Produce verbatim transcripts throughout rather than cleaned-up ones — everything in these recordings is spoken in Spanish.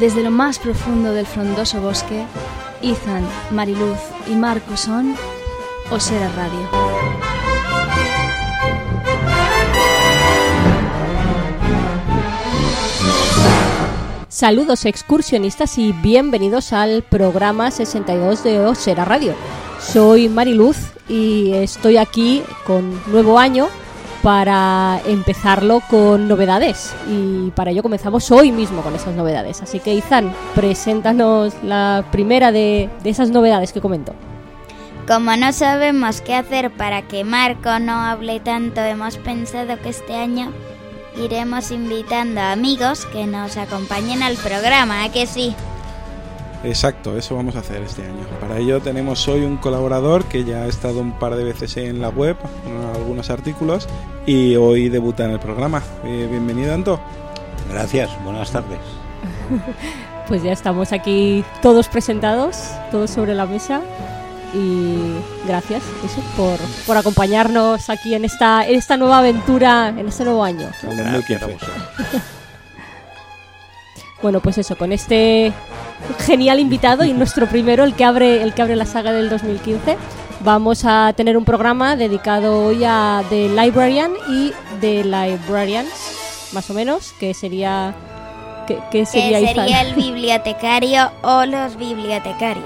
Desde lo más profundo del frondoso bosque, Ethan, Mariluz y Marco son Osera Radio. Saludos excursionistas y bienvenidos al programa sesenta y dos de Osera Radio. Soy Mariluz y estoy aquí con nuevo año para empezarlo con novedades, y para ello comenzamos hoy mismo con esas novedades. Así que, Izan, preséntanos la primera de, de esas novedades que comento. Como no sabemos qué hacer para que Marco no hable tanto, hemos pensado que este año iremos invitando a amigos que nos acompañen al programa, ¿a que sí? Exacto, eso vamos a hacer este año. Para ello tenemos hoy un colaborador que ya ha estado un par de veces en la web, en algunos artículos, y hoy debuta en el programa. Eh, bienvenido, Anto. Gracias, buenas tardes. Pues ya estamos aquí todos presentados, todos sobre la mesa, y gracias eso, por, por acompañarnos aquí en esta, en esta nueva aventura, en este nuevo año. Gracias. Bueno, pues eso, con este genial invitado y nuestro primero, el que abre el que abre la saga del dos mil quince, vamos a tener un programa dedicado hoy a The Librarian y The Librarians, más o menos, que sería que, que sería, que sería el bibliotecario o los bibliotecarios.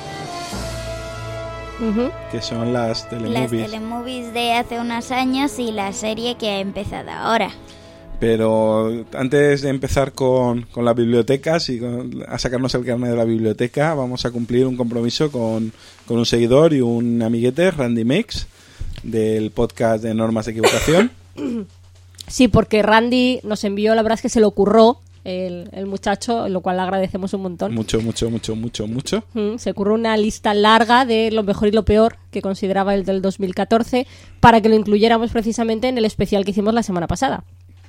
Uh-huh. Que son las telemovies. Las telemovies de hace unos años y la serie que ha empezado ahora. Pero antes de empezar con, con las bibliotecas y con, a sacarnos el carnet de la biblioteca, vamos a cumplir un compromiso con, con un seguidor y un amiguete, Randy Makes, del podcast de Normas de Equivocación. Sí, porque Randy nos envió, la verdad es que se le ocurrió el, el muchacho, lo cual le agradecemos un montón. Mucho, mucho, mucho, mucho, mucho. Mm, se ocurrió una lista larga de lo mejor y lo peor que consideraba el del dos mil catorce para que lo incluyéramos precisamente en el especial que hicimos la semana pasada.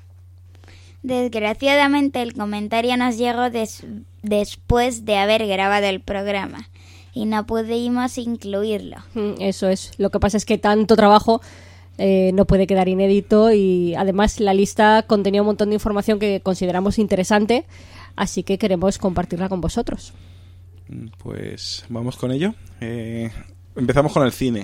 Desgraciadamente el comentario nos llegó des- después de haber grabado el programa y no pudimos incluirlo. Eso es. Lo que pasa es que tanto trabajo eh, no puede quedar inédito, y además la lista contenía un montón de información que consideramos interesante, así que queremos compartirla con vosotros. Pues vamos con ello. Eh, empezamos con el cine.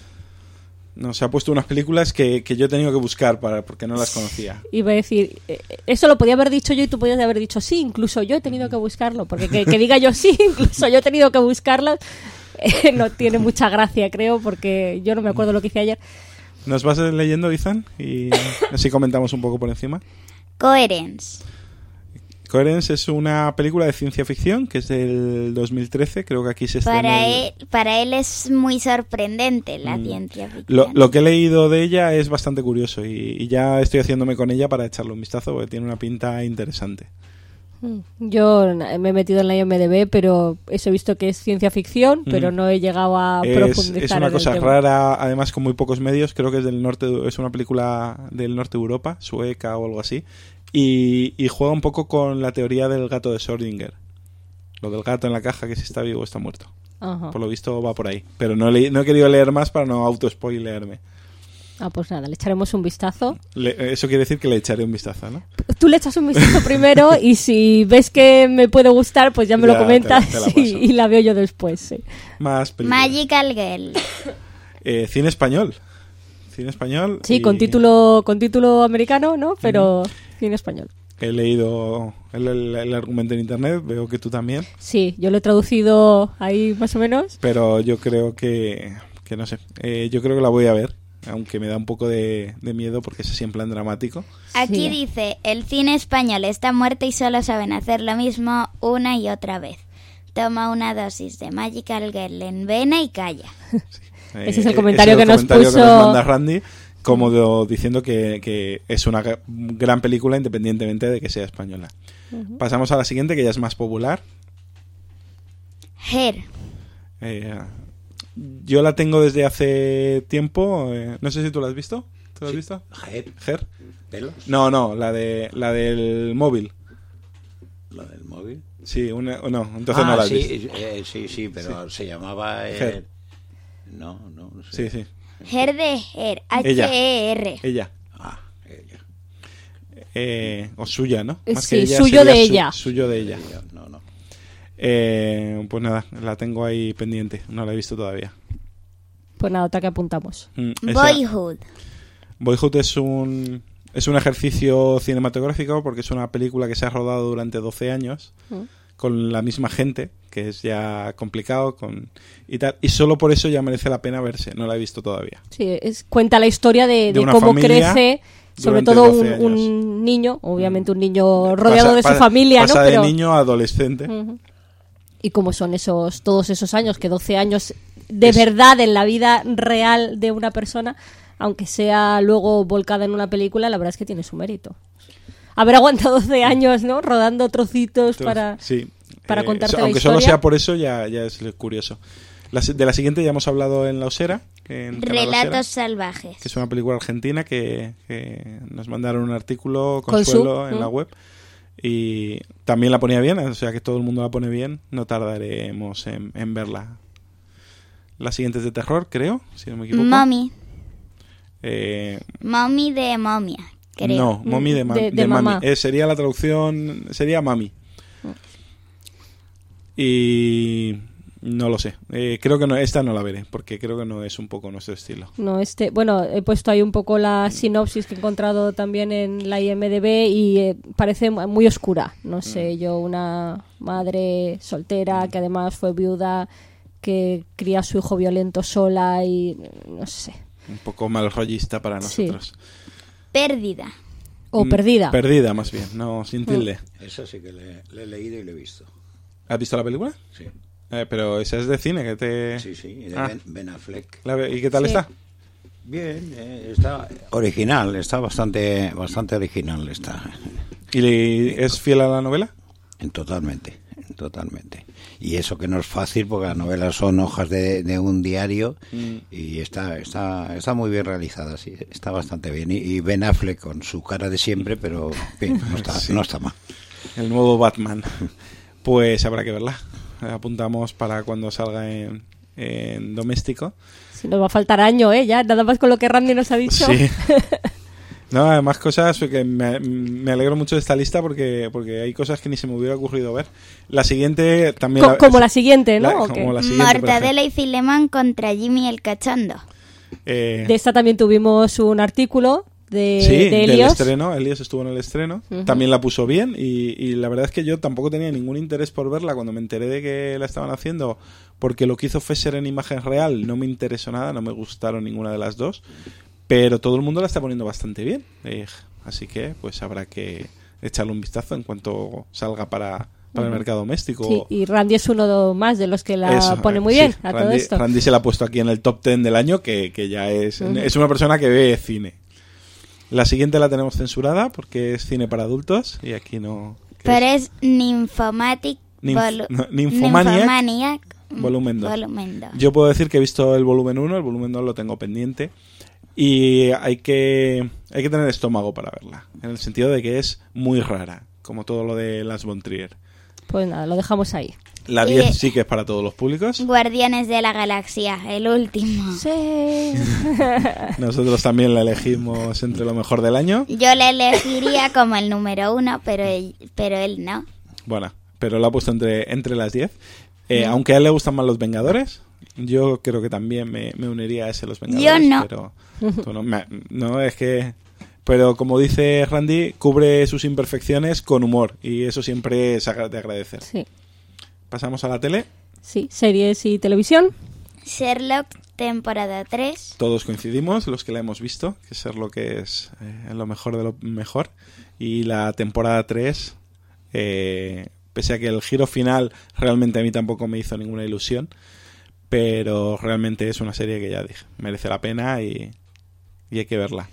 Nos ha puesto unas películas que, que yo he tenido que buscar para, porque no las conocía. Iba a decir, eh, eso lo podía haber dicho yo y tú podías haber dicho sí, incluso yo he tenido que buscarlo, porque que, que diga yo sí, incluso yo he tenido que buscarlo, eh, no tiene mucha gracia, creo, porque yo no me acuerdo lo que hice ayer. ¿Nos vas leyendo, Ethan? Y así comentamos un poco por encima. Coherence. Coherence es una película de ciencia ficción que es del dos mil trece, creo que aquí se estrena. Para el... él, para él es muy sorprendente la mm. ciencia ficción. Lo, lo que he leído de ella es bastante curioso y, y ya estoy haciéndome con ella para echarle un vistazo porque tiene una pinta interesante. Yo me he metido en la I M D B, pero eso he visto que es ciencia ficción, mm. pero no he llegado a es, profundizar. Es una en cosa el tema. rara, además con muy pocos medios. Creo que es del norte, es una película del norte de Europa, sueca o algo así. Y, y juega un poco con la teoría del gato de Schrödinger. Lo del gato en la caja, que si está vivo o está muerto. Ajá. Por lo visto va por ahí. Pero no, le, no he querido leer más para no auto-spoilearme. Ah, pues nada, le echaremos un vistazo. Le, eso quiere decir que le echaré un vistazo, ¿no? Tú le echas un vistazo primero y si ves que me puede gustar, pues ya me ya, lo comentas te la, te la y, y la veo yo después. Sí. Más películas. Magical Girl. eh, cine español. Cine español. Sí, y... con título con título americano, ¿no? Pero mm. cine español. He leído el, el, el argumento en internet, veo que tú también. Sí, yo lo he traducido ahí más o menos. Pero yo creo que, que no sé, eh, yo creo que la voy a ver, aunque me da un poco de, de miedo porque es así en plan dramático. Aquí sí. dice, el cine español está muerto y solo saben hacer lo mismo una y otra vez. Toma una dosis de Magical Girl en vena y calla. Sí. Ese es el comentario, Ese es el que, comentario nos que puso... nos manda Randy. Como de, diciendo que, que es una gran película independientemente de que sea española. Uh-huh. Pasamos a la siguiente, que ya es más popular. Her. Eh, yo la tengo desde hace tiempo. Eh, no sé si tú la has visto. ¿Tú la has sí. visto? Her. Her. ¿Pelos? No, no, la de la del móvil. ¿La del móvil? Sí, una, no, entonces ah, no la has sí, visto. Eh, sí, sí, pero sí. Se llamaba... Eh, Her. No, no, no sé. Sí, sí. Her de Her, H E R. Ella. Ah, ella. Eh, o suya, ¿no? Eh, Más sí, que ella, suyo sería de su- ella. Suyo de ella. No, no. Eh, pues nada, la tengo ahí pendiente. No la he visto todavía. Pues nada, otra que apuntamos. Mm, esa- Boyhood. Boyhood es un es un ejercicio cinematográfico porque es una película que se ha rodado durante doce años Mm. con la misma gente, que es ya complicado con y tal, y solo por eso ya merece la pena verse. No la he visto todavía. Sí, es, cuenta la historia de, De de una cómo familia crece, sobre durante todo doce un, años. un niño, obviamente un niño rodeado Pasa- de su pasa- familia, pasa ¿no? de Pero, niño a adolescente. Ujú. Y cómo son esos todos esos años, que doce años de Es- verdad en la vida real de una persona, aunque sea luego volcada en una película, la verdad es que tiene su mérito. Haber aguantado doce años, ¿no? Rodando trocitos Entonces, para... sí. para Eh, contarte so- la aunque solo historia. sea por eso ya, ya es curioso. La se- de la siguiente ya hemos hablado en La Osera, que, en Canal Osera, Relatos salvajes. que es una película argentina que, que nos mandaron un artículo Con Consuelo su- en la mm. web y también la ponía bien, o sea que todo el mundo la pone bien, no tardaremos en, en verla. La siguiente es de terror, creo, si no me equivoco. Mommy. Eh, Mommy de momia, creo. no, Mommy de, ma- De- de de Mami. mamá. Eh, sería la traducción, sería Mami. Y no lo sé. Eh, creo que no, esta no la veré, porque creo que no es un poco nuestro estilo. No, este, bueno, he puesto ahí un poco la sinopsis que he encontrado también en la I M D B y eh, parece muy oscura. No sé, yo una madre soltera que además fue viuda, que cría a su hijo violento sola y no sé. Un poco mal rollista para Sí. nosotros. Pérdida. O Mm, perdida. Perdida, más bien, no, sin tilde. Esa sí que le, le he leído y le he visto. ¿Has visto la película? Sí, Eh, pero esa es de cine, que te... sí, sí. y de Ah. ben, Ben Affleck. La ve- ¿Y qué tal Sí. está? Bien, eh, está original, está bastante, bastante original, está. ¿Y le- es fiel a la novela? En totalmente, en totalmente. Y eso que no es fácil porque las novelas son hojas de, de un diario Mm. y está, está, está muy bien realizada, sí, está bastante bien. Y, y Ben Affleck con su cara de siempre, pero bien, no está, Sí. no está mal. El nuevo Batman. Pues habrá que verla. Apuntamos para cuando salga en, en doméstico. Si nos va a faltar año, ¿eh? Ya, nada más con lo que Randy nos ha dicho. Sí. No, además cosas que me, me alegro mucho de esta lista porque porque hay cosas que ni se me hubiera ocurrido ver. La siguiente también... Co- como la siguiente, ¿no? la- ¿O qué? como la siguiente, por Mortadela y Filemón contra Jimmy el Cachondo. Eh, De esta también tuvimos un artículo de, sí, de del Helios. estreno. Elios estuvo en el estreno. Ujú. También la puso bien y, y la verdad es que yo tampoco tenía ningún interés por verla cuando me enteré de que la estaban haciendo, porque lo que hizo Fesser en imagen real no me interesó nada, no me gustaron ninguna de las dos, pero todo el mundo la está poniendo bastante bien. Eh, así que pues habrá que echarle un vistazo en cuanto salga para, para el Ujú. mercado doméstico. Sí, y Randy es uno más de los que la Eso, pone eh, muy sí, bien a todo Randy, esto. Randy se la ha puesto aquí en el top ten del año, que, que ya es, Ujú. es una persona que ve cine. La siguiente la tenemos censurada porque es cine para adultos y aquí no... que Pero es es Nymphomatic Ninf- volu- no, Nymphomaniac, Nymphomaniac, mm, volumen dos. volumen dos. Yo puedo decir que he visto el volumen uno, el volumen dos lo tengo pendiente y hay que hay que tener estómago para verla, en el sentido de que es muy rara, como todo lo de Lars von Trier. Pues nada, lo dejamos ahí. La Y- diez sí que es para todos los públicos. Guardianes de la Galaxia, el último. Sí. Nosotros también la elegimos entre lo mejor del año. Yo le elegiría como el número uno, pero él, pero él no. Bueno, pero lo ha puesto entre, entre las diez. Eh, aunque a él le gustan más los Vengadores, yo creo que también me, me uniría a ese los Vengadores. Yo no. Pero, tú no, me- no, es que... Pero como dice Randy, cubre sus imperfecciones con humor y eso siempre es agra- de agradecer. Sí. Pasamos a la tele. Sí, series y televisión. Sherlock, temporada tres. Todos coincidimos, los que la hemos visto, que ser lo que es eh, lo mejor de lo mejor. Y la temporada tres, eh, pese a que el giro final realmente a mí tampoco me hizo ninguna ilusión, pero realmente es una serie que ya dije, merece la pena y, y hay que verla.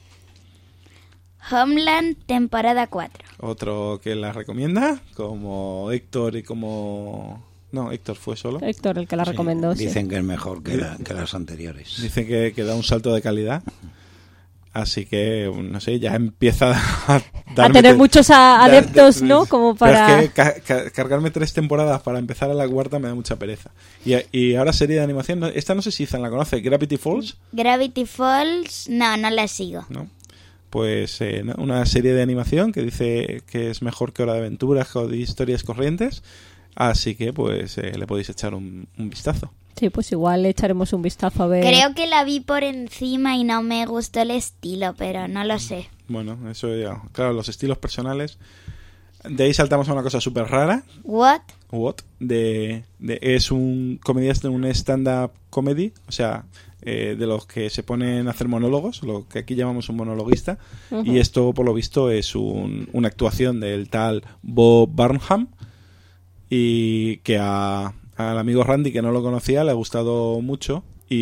Homeland, temporada cuatro. Otro que la recomienda, como Héctor y como... No, Héctor fue solo. Héctor, el que la Sí, recomendó. sí. dicen que es mejor que, la- que las anteriores. Dicen que, que da un salto de calidad. Así que, no sé, ya empieza a, A darme tener te- muchos a- da- adeptos, da- ¿no? Como Pero para... es que ca- ca- cargarme tres temporadas para empezar a la cuarta me da mucha pereza. Y, y ahora serie de animación, no- esta no sé si Izan la conoce, Gravity Falls, Gravity Falls, no, no la sigo. ¿no? pues eh, una serie de animación que dice que es mejor que Hora de Aventuras o de Historias Corrientes, así que pues eh, le podéis echar un, un vistazo. Sí, pues igual le echaremos un vistazo a ver. Creo que la vi por encima y no me gustó el estilo, pero no lo sé. Bueno, eso ya, claro, los estilos personales. De ahí saltamos a una cosa súper rara. What? What? De, de, es un comediante, un stand-up comedy, o sea, eh, de los que se ponen a hacer monólogos, lo que aquí llamamos un monologuista, uh-huh. Y esto, por lo visto, es un, una actuación del tal Bob Burnham, y que a, al amigo Randy, que no lo conocía, le ha gustado mucho,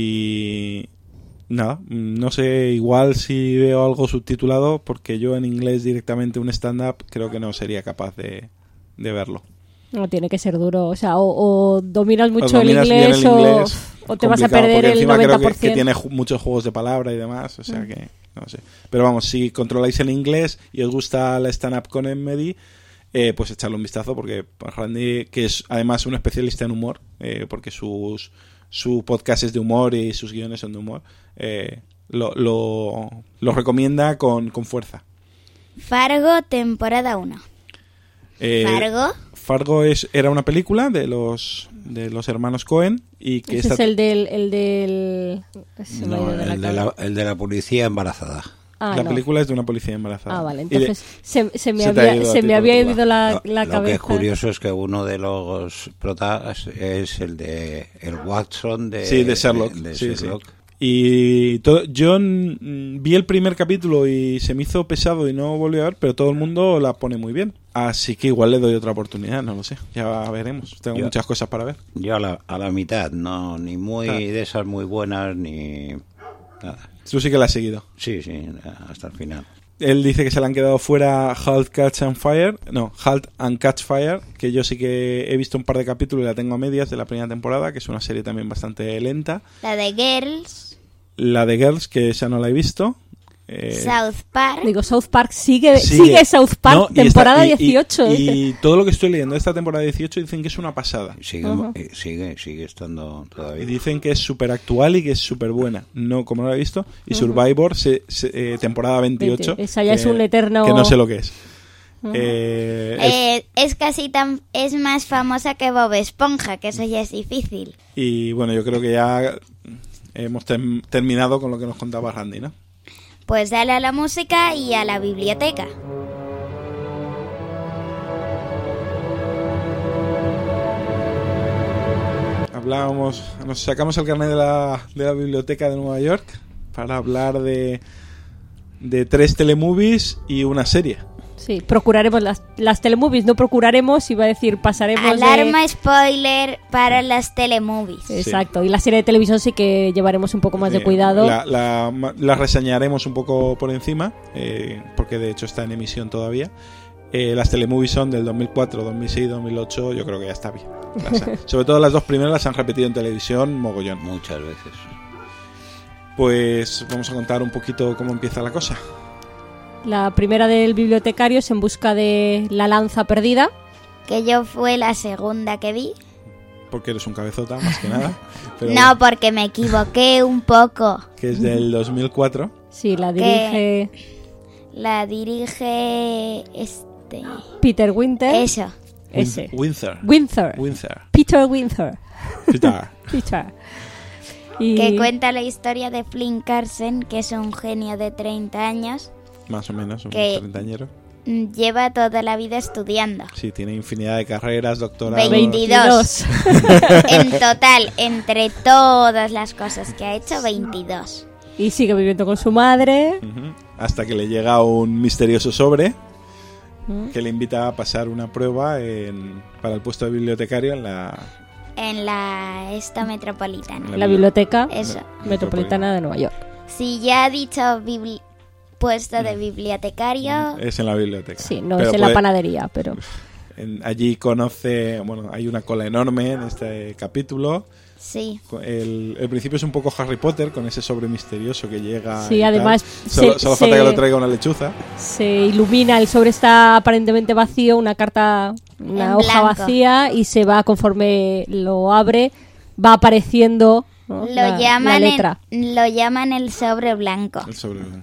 y nada, no sé, igual si veo algo subtitulado, porque yo en inglés directamente un stand-up creo que no sería capaz de, de verlo. No, tiene que ser duro, o sea, o, o dominas mucho o dominas el, inglés, el inglés o, o te vas a perder el noventa por ciento. Creo que, que tiene ju- muchos juegos de palabra y demás, o sea mm. que no sé. Pero vamos, si controláis el inglés y os gusta la stand-up comedy, eh, pues echarle un vistazo, porque Randy, que es además un especialista en humor, eh, porque sus su podcast es de humor y sus guiones son de humor, eh, lo, lo, lo recomienda con, con fuerza. Fargo, temporada uno. Eh, ¿Fargo? Fargo es, era una película de los de los hermanos Coen y que ese esta... es el del el del se no, de el, de la, el de la policía embarazada. Ah, la no. película es de una policía embarazada. Ah, vale, entonces de... se, se me se había se me había ido la, lo, la lo cabeza. Lo que es curioso es que uno de los protas es el de el Watson de sí, de Sherlock. De, de sí, Sherlock. Sí. Y todo, yo n- vi el primer capítulo y se me hizo pesado y no volví a ver, pero todo el mundo la pone muy bien. Así que igual le doy otra oportunidad, no lo sé. Ya veremos. Tengo yo, muchas cosas para ver. Yo a la, a la mitad, no, ni muy ah. de esas muy buenas, ni nada. Tú sí que la has seguido. Sí, sí, hasta el final. Él dice que se le han quedado fuera Halt, Catch and Fire. No, Halt and Catch Fire, que yo sí que he visto un par de capítulos y la tengo a medias de la primera temporada, que es una serie también bastante lenta. La de Girls. La de Girls, que esa no la he visto. Eh, South Park. Digo, South Park sigue, sigue, sigue South Park, no, temporada está, y, dieciocho. Y, y todo lo que estoy leyendo de esta temporada dieciocho dicen que es una pasada. Sigue, uh-huh. sigue, sigue estando todavía. Y dicen que es súper actual y que es súper buena. No, como no la he visto. Y uh-huh. Survivor, se, se, eh, temporada veintiocho. Esa ya que, es un eterno... Que no sé lo que es. Uh-huh. Eh, eh, es... es casi tan... Es más famosa que Bob Esponja, que eso ya es difícil. Y bueno, yo creo que ya hemos tem- terminado con lo que nos contaba Randy, ¿no? Pues dale a la música y a la biblioteca. Hablábamos, nos sacamos el carnet de la, de la biblioteca de Nueva York para hablar de, de tres telemovies y una serie. Sí, procuraremos las, las telemovies, no procuraremos, iba a decir pasaremos Alarma de... spoiler para las telemovies. Exacto, sí. Y la serie de televisión sí que llevaremos un poco más de cuidado. La, la, la reseñaremos un poco por encima, eh, porque de hecho está en emisión todavía. Eh, las telemovies son del dos mil cuatro, dos mil seis, dos mil ocho, yo creo que ya está bien. Las, sobre todo las dos primeras las han repetido en televisión mogollón. Muchas veces. Pues vamos a contar un poquito cómo empieza la cosa. La primera del bibliotecario es En busca de la lanza perdida. Que yo fue la segunda que vi. Porque eres un cabezota, más que nada. Pero no, porque me equivoqué un poco. Que es del dos mil cuatro. Sí, la dirige... Que la dirige... este Peter Winter. Eso. Ese. Windsor. Windsor. Windsor. Peter Windsor. Peter. Peter. Y... Que cuenta la historia de Flynn Carson, que es un genio de treinta años. Más o menos, un que treintañero. Lleva toda la vida estudiando. Sí, tiene infinidad de carreras, doctorados. veintidós. En total, entre todas las cosas que ha hecho, veintidós. Y sigue viviendo con su madre. Uh-huh. Hasta que le llega un misterioso sobre uh-huh. que le invita a pasar una prueba en, para el puesto de bibliotecario en la... En la esta metropolitana. En la biblioteca Eso. metropolitana de Nueva York. Si ya ha dicho bibli- puesto de bibliotecario... Es en la biblioteca. Sí, no pero es en puede... la panadería, pero... En, allí conoce... Bueno, hay una cola enorme en este capítulo. Sí. El, el principio es un poco Harry Potter, con ese sobre misterioso que llega... Sí, además... Solo, se, solo se, falta que lo traiga una lechuza. Se ilumina, el sobre está aparentemente vacío, una carta, una en hoja blanco. vacía, y se va, conforme lo abre, va apareciendo, ¿no? Lo, la, llaman la letra. En, lo llaman el sobre blanco. El sobre blanco.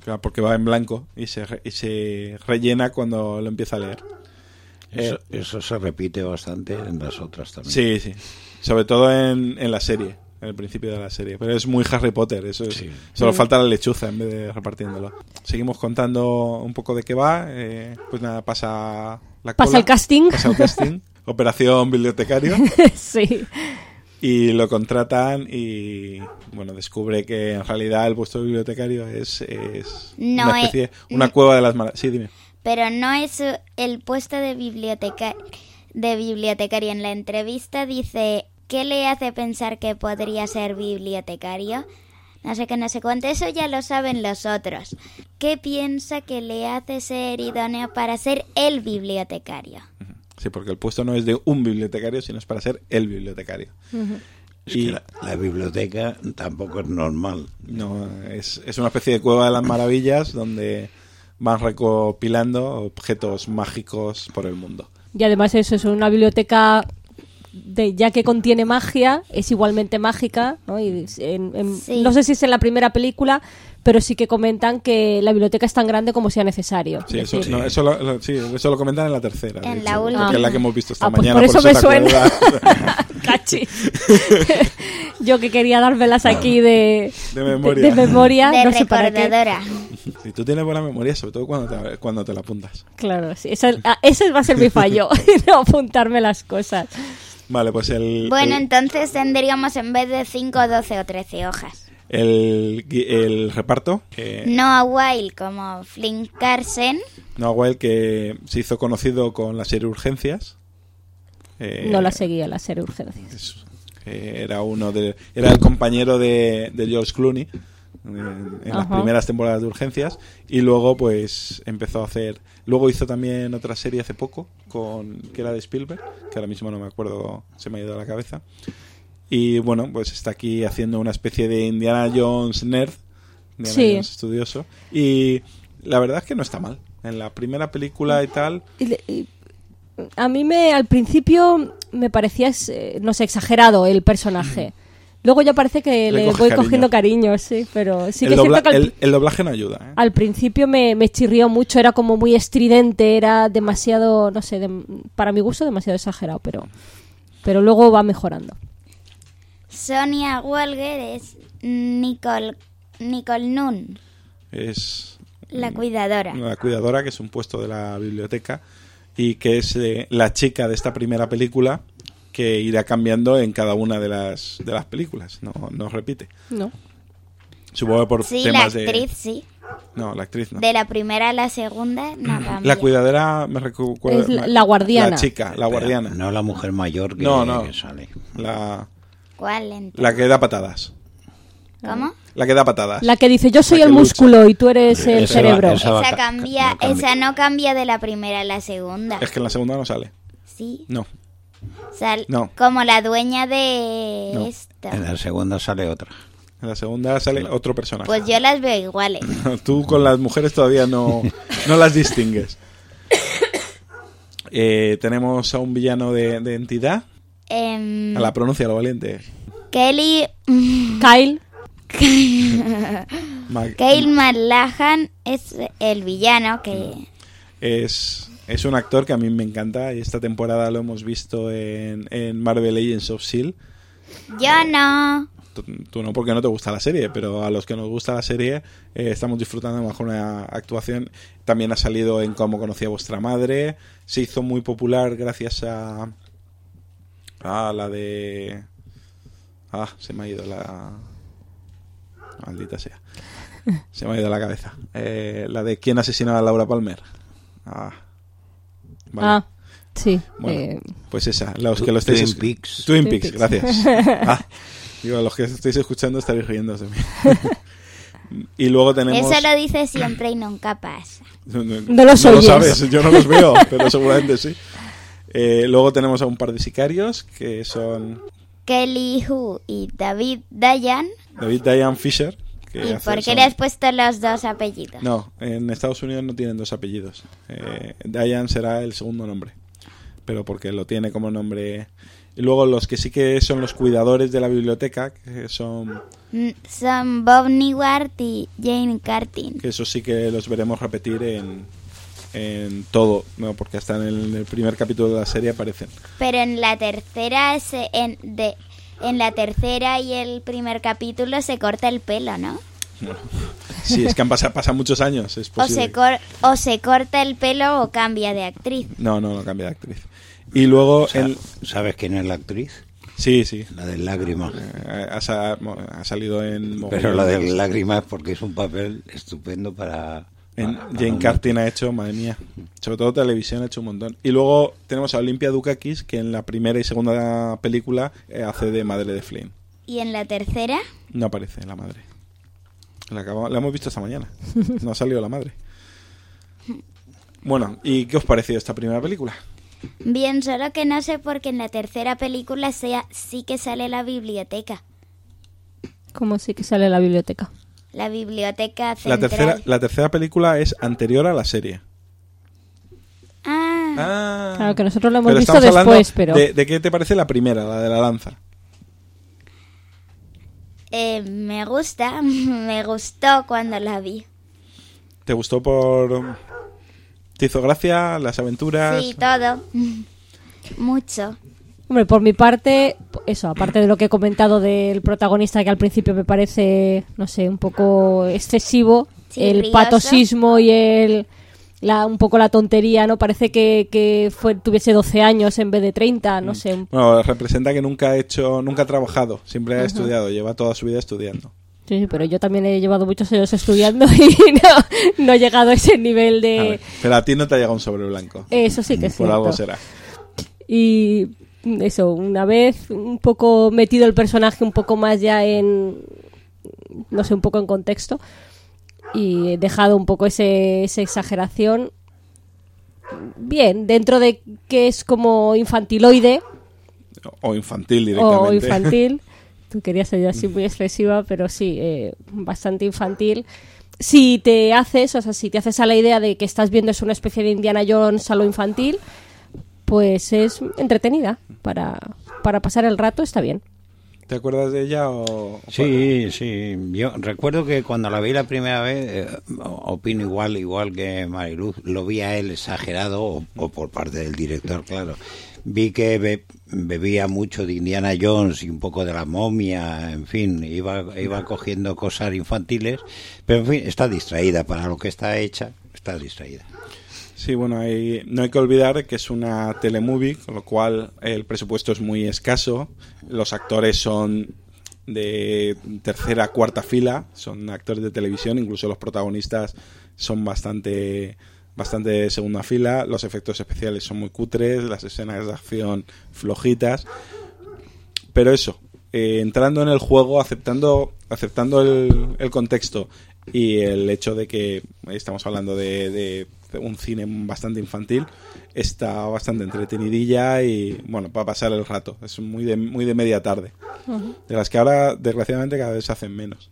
Claro, porque va en blanco y se, y se rellena cuando lo empieza a leer. Eso, eh, eso se repite bastante en las otras también. Sí, sí. Sobre todo en, en la serie, en el principio de la serie. Pero es muy Harry Potter, eso es. Sí. Solo falta la lechuza en vez de repartiéndolo. Seguimos contando un poco de qué va. Eh, pues nada, pasa la cola. Pasa el casting. Pasa el casting. Operación bibliotecario. Sí. Y lo contratan y, bueno, descubre que en realidad el puesto de bibliotecario es, es No una especie, es- una cueva de las maravillas. Sí, dime. Pero no es el puesto de biblioteca de bibliotecario. En la entrevista dice, ¿qué le hace pensar que podría ser bibliotecario? No sé qué, no sé cuánto. Eso ya lo saben los otros. ¿Qué piensa que le hace ser idóneo para ser el bibliotecario? Sí, porque el puesto no es de un bibliotecario, sino es para ser el bibliotecario. Es Y que la, la biblioteca tampoco es normal. no, es, es una especie de cueva de las maravillas donde van recopilando objetos mágicos por el mundo. Y además eso es una biblioteca, de, ya que contiene magia, es igualmente mágica, ¿no? Y en- en- Sí. no sé si es en la primera película, pero sí que comentan que la biblioteca es tan grande como sea necesario. Sí, Es eso, decir, no, eso, lo, lo- sí, eso lo comentan en la tercera. de En hecho, la última. porque es la que hemos visto esta Ah, pues mañana. por eso me te suena. acuerdas. Cachi. Yo que quería dármelas aquí de, De memoria. de, de memoria, De no sé para qué. recordadora. Si tú tienes buena memoria, sobre todo cuando te, cuando te la apuntas. Claro, sí, ese, ah, ese va a ser mi fallo, no apuntarme las cosas. Vale, pues el, Bueno, el, entonces tendríamos en vez de cinco, doce o trece hojas. el, gui- el reparto. Eh, Noah Weil como Flynn Carson. Noah Weil, que se hizo conocido con la serie Urgencias. Eh, No la seguía la serie Urgencias. es- eh, era uno de era el compañero de, de George Clooney en, en las Ajá. primeras temporadas de Urgencias, y luego pues empezó a hacer, luego hizo también otra serie hace poco con que era de Spielberg, que ahora mismo no me acuerdo, se me ha ido a la cabeza, y bueno, pues está aquí haciendo una especie de Indiana Jones nerd, Indiana Sí. Jones estudioso, y la verdad es que no está mal. En la primera película y tal, Y le- y- a mí me al principio me parecía, eh, no sé, exagerado el personaje. Luego ya parece que Le le, coges voy cariño. cogiendo cariño, sí, pero sí que el, es dobla- cierto que al, el- el doblaje no ayuda, ¿eh? al principio me, me chirrió mucho, era como muy estridente, era demasiado, no sé, dem- para mi gusto demasiado exagerado, pero pero luego va mejorando. Sonia Walger es Nicole, Nicole Nunn, Es la cuidadora. la cuidadora, que es un puesto de la biblioteca y que es eh, la chica de esta primera película, que irá cambiando en cada una de las de las películas, no, no repite. ¿No? Supongo que por Sí, la temas actriz, de... sí. No, la actriz no. De la primera a la segunda, no cambia. La cuidadora me recuerda... Es la- la guardiana. La chica, la guardiana. No la mujer mayor que, No, no. que sale. La, ¿Cuál? entonces? la que da patadas. ¿Cómo? La que da patadas. La que dice, yo soy La que el lucha. músculo y tú eres el Esa cerebro. va- esa va Esa ca- cambia, no cambia. esa no cambia de la primera a la segunda. Es que en la segunda no sale. Sí. No. Sal- No. Como la dueña de No. esto. En la segunda sale otra. En la segunda sale otro personaje. Pues yo las veo iguales. Tú con las mujeres todavía no, no las distingues. Eh, tenemos a un villano de, de entidad. Em, A la pronuncia, lo valiente. Kelly... Kyle, Ma- Kyle MacLachlan es el villano que... Es, es un actor que a mí me encanta y esta temporada lo hemos visto en, en Marvel Agents of S H I E L D. Yo no. Tú, tú no, porque no te gusta la serie, pero a los que nos gusta la serie eh, estamos disfrutando de mejor una actuación. También ha salido en Cómo conocí a vuestra madre. Se hizo muy popular gracias a... a la de... Ah, se me ha ido la... Maldita sea. Se me ha ido la cabeza. Eh, la de ¿Quién asesinó a Laura Palmer? Ah. Vale. ah, sí. Bueno, eh, pues esa, los que lo estáis Twin es- Peaks. Twin Twin Peaks, Peaks. gracias. Ah, digo, los que estáis escuchando estaréis riendo de mí. Y luego tenemos... Eso lo dice siempre y nunca pasa. No, no- No los no lo oyes. sabes, yo no los veo, pero seguramente sí. Eh, luego tenemos a un par de sicarios que son Kelly Hu y David Dayan. David Diane Fisher. Que ¿Y hace- por qué son- le has puesto los dos apellidos? No, en Estados Unidos no tienen dos apellidos. Eh, Diane será el segundo nombre, pero porque lo tiene como nombre. Y luego los que sí que son los cuidadores de la biblioteca, que son... Son Bob Newhart y Jane Curtin. Que eso sí que los veremos repetir en, en todo, no, porque hasta en el, en el primer capítulo de la serie aparecen. Pero en la tercera se, en, de, en la tercera y el primer capítulo se corta el pelo, ¿no? Bueno, sí, es que han pasado, pasan muchos años, es O posible. se, cor, o se corta el pelo o cambia de actriz. No, no, no cambia de actriz. Y luego... O sea, el... ¿Sabes quién es la actriz? Sí, sí. La del lágrima. Eh, ha, sa- ha salido en... Pero la del lágrima es porque es un papel estupendo para... En para Jane un- Curtin ha hecho, madre mía, sobre todo televisión ha hecho un montón. Y luego tenemos a Olympia Dukakis, que en la primera y segunda película eh, hace de madre de Flynn. ¿Y en la tercera? No aparece la madre. La, acabamos- la hemos visto esta mañana. No ha salido la madre. Bueno, ¿y qué os pareció esta primera película? Bien, solo que no sé por qué en la tercera película sea, sí que sale la biblioteca. ¿Cómo sí que sale la biblioteca? La biblioteca La central. tercera, la tercera película es anterior a la serie. Ah, Ah, Claro que nosotros lo hemos pero visto estamos hablando después, pero... De, ¿de qué te parece la primera, la de la lanza? eh, me gusta, me gustó cuando la vi. ¿Te gustó por... ¿Te hizo gracia las aventuras? Sí, todo. Mucho. Hombre, por mi parte, eso, aparte de lo que he comentado del protagonista, que al principio me parece, no sé, un poco excesivo, Sí, el rioso. patosismo y el la un poco la tontería, ¿no? Parece que, que fue, tuviese doce años en vez de treinta, no sé. un- Bueno, representa que nunca ha hecho, nunca ha trabajado, siempre ha estudiado, lleva toda su vida estudiando. Sí, sí, pero yo también he llevado muchos años estudiando y no, no he llegado a ese nivel A de... ver, pero a ti no te ha llegado un sobre blanco. Eso sí que es Por cierto. algo será. Y eso, una vez un poco metido el personaje un poco más ya en, no sé, un poco en contexto y he dejado un poco ese, esa exageración, bien, dentro de que es como infantiloide O infantil directamente. o infantil. Tú querías ser yo así muy expresiva, pero sí, eh, bastante infantil. Si te haces, o sea, si te haces a la idea de que estás viendo es una especie de Indiana Jones a lo infantil, pues es entretenida. Para, para pasar el rato está bien. ¿Te acuerdas de ella o...? Sí, sí. Yo recuerdo que cuando la vi la primera vez, eh, opino igual, igual que Mariluz, lo vi a él exagerado, o, o por parte del director, claro. Vi que be- bebía mucho de Indiana Jones y un poco de la momia, en fin, iba, iba cogiendo cosas infantiles, pero en fin, está distraída para lo que está hecha, está distraída. Sí, bueno, hay, no hay que olvidar que es una telemovie, con lo cual el presupuesto es muy escaso. Los actores son de tercera, cuarta fila, son actores de televisión, incluso los protagonistas son bastante, bastante de segunda fila. Los efectos especiales son muy cutres, las escenas de acción flojitas. Pero eso, eh, entrando en el juego, aceptando, aceptando el, el contexto y el hecho de que estamos hablando de, de un cine bastante infantil, está bastante entretenidilla y bueno, para pasar el rato, es muy de, muy de media tarde, uh-huh. De las que ahora desgraciadamente cada vez se hacen menos.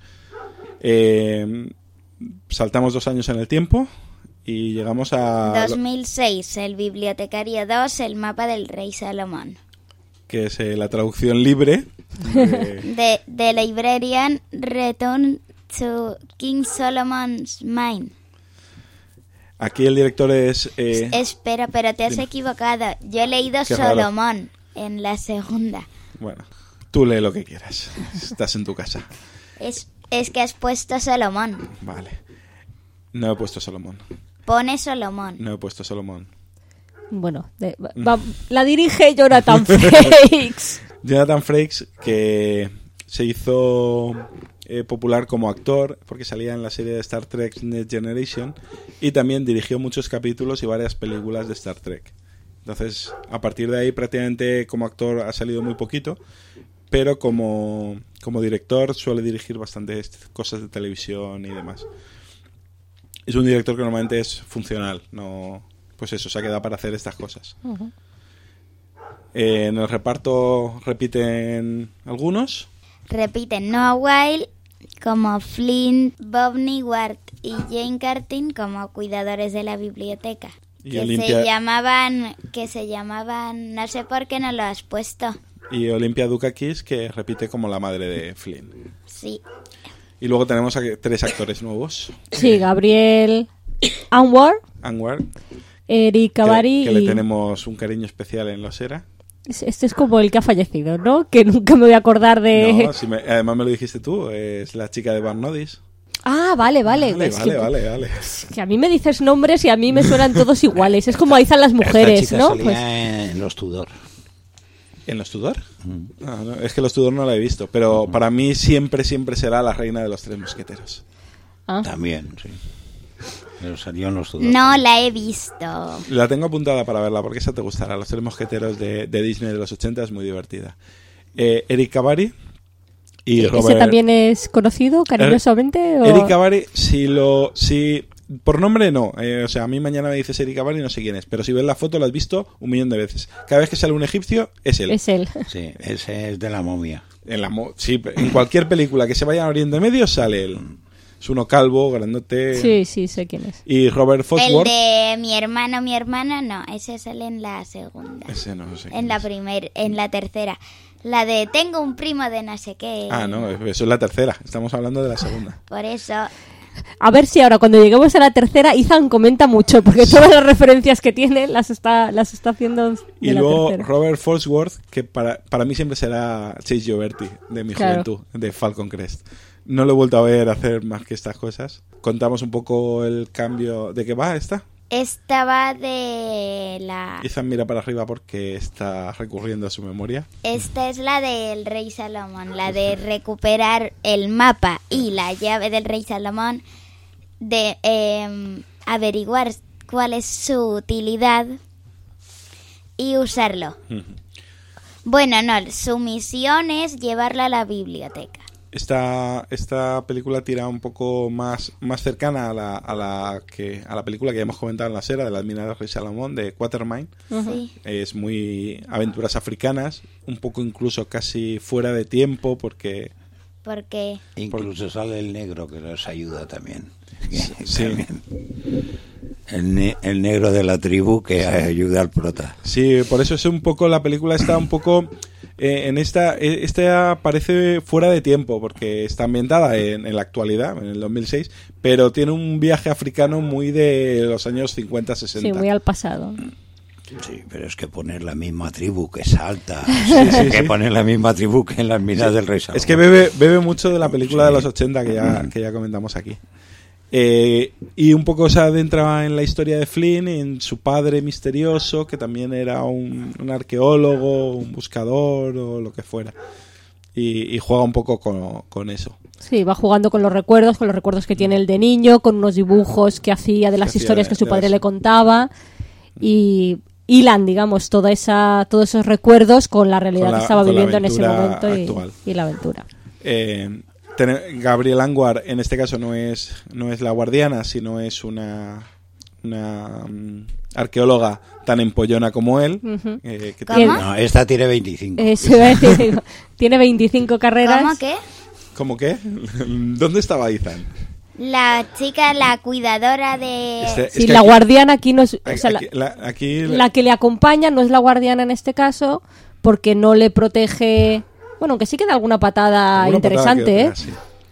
Eh, saltamos dos años en el tiempo y llegamos a dos mil seis, El bibliotecario dos, El mapa del rey Salomón, que es eh, la traducción libre de The Librarian Return to King Solomon's Mine. Aquí el director es... Eh... Espera, pero te has Dime. equivocado. Yo he leído Qué Solomón raro. En la segunda. Bueno, tú lee lo que quieras. Estás en tu casa. Es, es que has puesto Solomón. Vale. No he puesto Solomón. Pone Solomón. No he puesto Solomón. Bueno, de, va, la dirige Jonathan Frakes. Jonathan Frakes, que se hizo... Eh, popular como actor porque salía en la serie de Star Trek Next Generation y también dirigió muchos capítulos y varias películas de Star Trek. Entonces, a partir de ahí prácticamente como actor ha salido muy poquito, pero como, como director suele dirigir bastantes cosas de televisión y demás. Es un director que normalmente es funcional, no, pues eso, se ha quedado para hacer estas cosas. Uh-huh. Eh, en el reparto repiten algunos. Repiten Noah Wyle como Flynn, Bob Newhart y Jane Curtin como cuidadores de la biblioteca. Y que Olympia... se llamaban, que se llamaban, no sé por qué no lo has puesto. y Olympia Dukakis, que repite como la madre de Flynn. Sí. Y luego tenemos a tres actores nuevos. Sí, Gabriel Anwar, Anwar, Eric que, Cabari que y... le tenemos un cariño especial en Los Era. Este es como el que ha fallecido, ¿no? Que nunca me voy a acordar de... No, si me- además me lo dijiste tú, es la chica de Van Nodis. Ah, vale, vale. Vale, Es vale, que, vale, vale. es que a mí me dices nombres y a mí me suenan todos iguales. Es como dicen las mujeres, Esta chica ¿no? salía Pues, en Los Tudor. ¿En Los Tudor? Ah, no, es que Los Tudor no la he visto, pero para mí siempre, siempre será la reina de los tres mosqueteros. ah. También, sí. Pero salió en Los Tudor. No la he visto. La tengo apuntada para verla porque esa te gustará. Los tres mosqueteros de, de Disney de los ochenta es muy divertida. Eh, Eric Cabari y ¿Ese Robert... también es conocido cariñosamente? o- Eric Cabari, si lo... Si, por nombre no, eh, o sea, a mí mañana me dices Eric Cabari, no sé quién es, pero si ves la foto lo has visto un millón de veces. Cada vez que sale un egipcio, es él. Es él. Sí, ese es de la momia. En, la, mo- sí, en cualquier película que se vaya a Oriente Medio sale él. Es uno calvo, grandote. Sí, sí, sé quién es. Y Robert El Fosworth. de mi hermano, mi hermana, no. Ese sale en la segunda. Ese no sé. quién En la es. primer, en la tercera. La de tengo un primo de no sé qué. Ah, no, eso es la tercera. Estamos hablando de la segunda. Por eso. A ver si ahora cuando lleguemos a la tercera, Ethan comenta mucho, porque todas las referencias que tiene las está, las está haciendo de Y la luego tercera. Robert Fosworth, que para, para mí siempre será Chase Gioberti, de mi Claro. juventud, de Falcon Crest. No lo he vuelto a ver hacer más que estas cosas. Contamos un poco el cambio. ¿De qué va esta? Esta va de la... Ethan mira para arriba porque está recurriendo a su memoria. Esta es la del rey Salomón, la de recuperar el mapa y la llave del rey Salomón, de eh, averiguar cuál es su utilidad y usarlo. Bueno, no, su misión es llevarla a la biblioteca. Esta, esta película tira un poco más, más cercana a la, a, la que, a la película que ya hemos comentado en la serie de las minas del rey Salomón, de Quatermain. Sí. Es muy aventuras africanas, un poco incluso casi fuera de tiempo porque... Porque Incluso sale el negro que los ayuda también. Sí. También. El, ne- el negro de la tribu que ayuda al prota. Sí, por eso es un poco, la película está un poco eh, en esta, eh, esta parece fuera de tiempo porque está ambientada en, en la actualidad, en el dos mil seis, pero tiene un viaje africano muy de los años cincuenta sesenta. Sí, muy al pasado. Sí, pero es que poner la misma tribu que salta, sí, que sí. poner la misma tribu que en las minas del rey Salomón. Es que bebe, bebe mucho de la película Sí. de los ochenta que ya, que ya comentamos aquí. Eh, y un poco se adentra en la historia de Flynn, en su padre misterioso, que también era un, un arqueólogo, un buscador o lo que fuera. Y, y juega un poco con, con eso. Sí, va jugando con los recuerdos, con los recuerdos que tiene él de niño, con unos dibujos que hacía de las hacía historias de- que su de padre las- le contaba y hilan, digamos, toda esa, todos esos recuerdos con la realidad Con la- que estaba con la viviendo en ese aventura momento y, actual. y la aventura. Eh, ten- Gabriel Anwar en este caso no es, no es la guardiana, sino es una, una mm, arqueóloga tan empollona como él. Ujú. eh, que ¿Cómo? tiene- No, esta tiene veinticinco. Eso iba a decir, tiene veinticinco carreras. ¿cómo que? ¿Cómo qué? ¿Dónde estaba Ethan? La chica, la cuidadora de... Este- Sí, es que la aquí- guardiana aquí no es... o sea, la- aquí, la, aquí la- la que le acompaña no es la guardiana en este caso, porque no le protege... Bueno, aunque sí que da alguna patada alguna patada interesante, que ¿eh? otra, sí.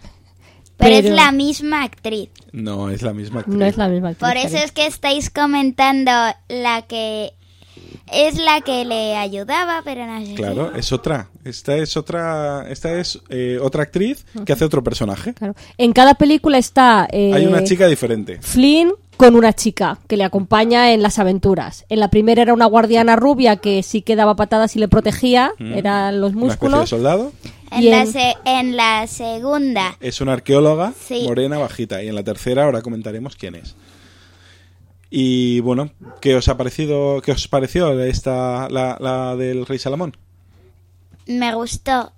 Pero, pero- es la misma actriz. No, es la misma actriz. No es la misma actriz, Por eso cariño. es que estáis comentando la que... Es la que le ayudaba, pero no sé. Claro, es otra. Esta es otra. Esta es eh, otra actriz que hace otro personaje. Claro. En cada película está... eh, Hay una chica diferente. Flynn con una chica que le acompaña en las aventuras. En la primera era una guardiana rubia que sí que daba patadas y le protegía, Mm. eran los Una especie de músculos. soldado. En, Y la en- se- en la segunda, Es una arqueóloga Sí. morena bajita. Y en la tercera ahora comentaremos quién es. Y bueno, ¿qué os ha parecido? ¿Qué os pareció esta la, la del Rey Salomón? me gustó.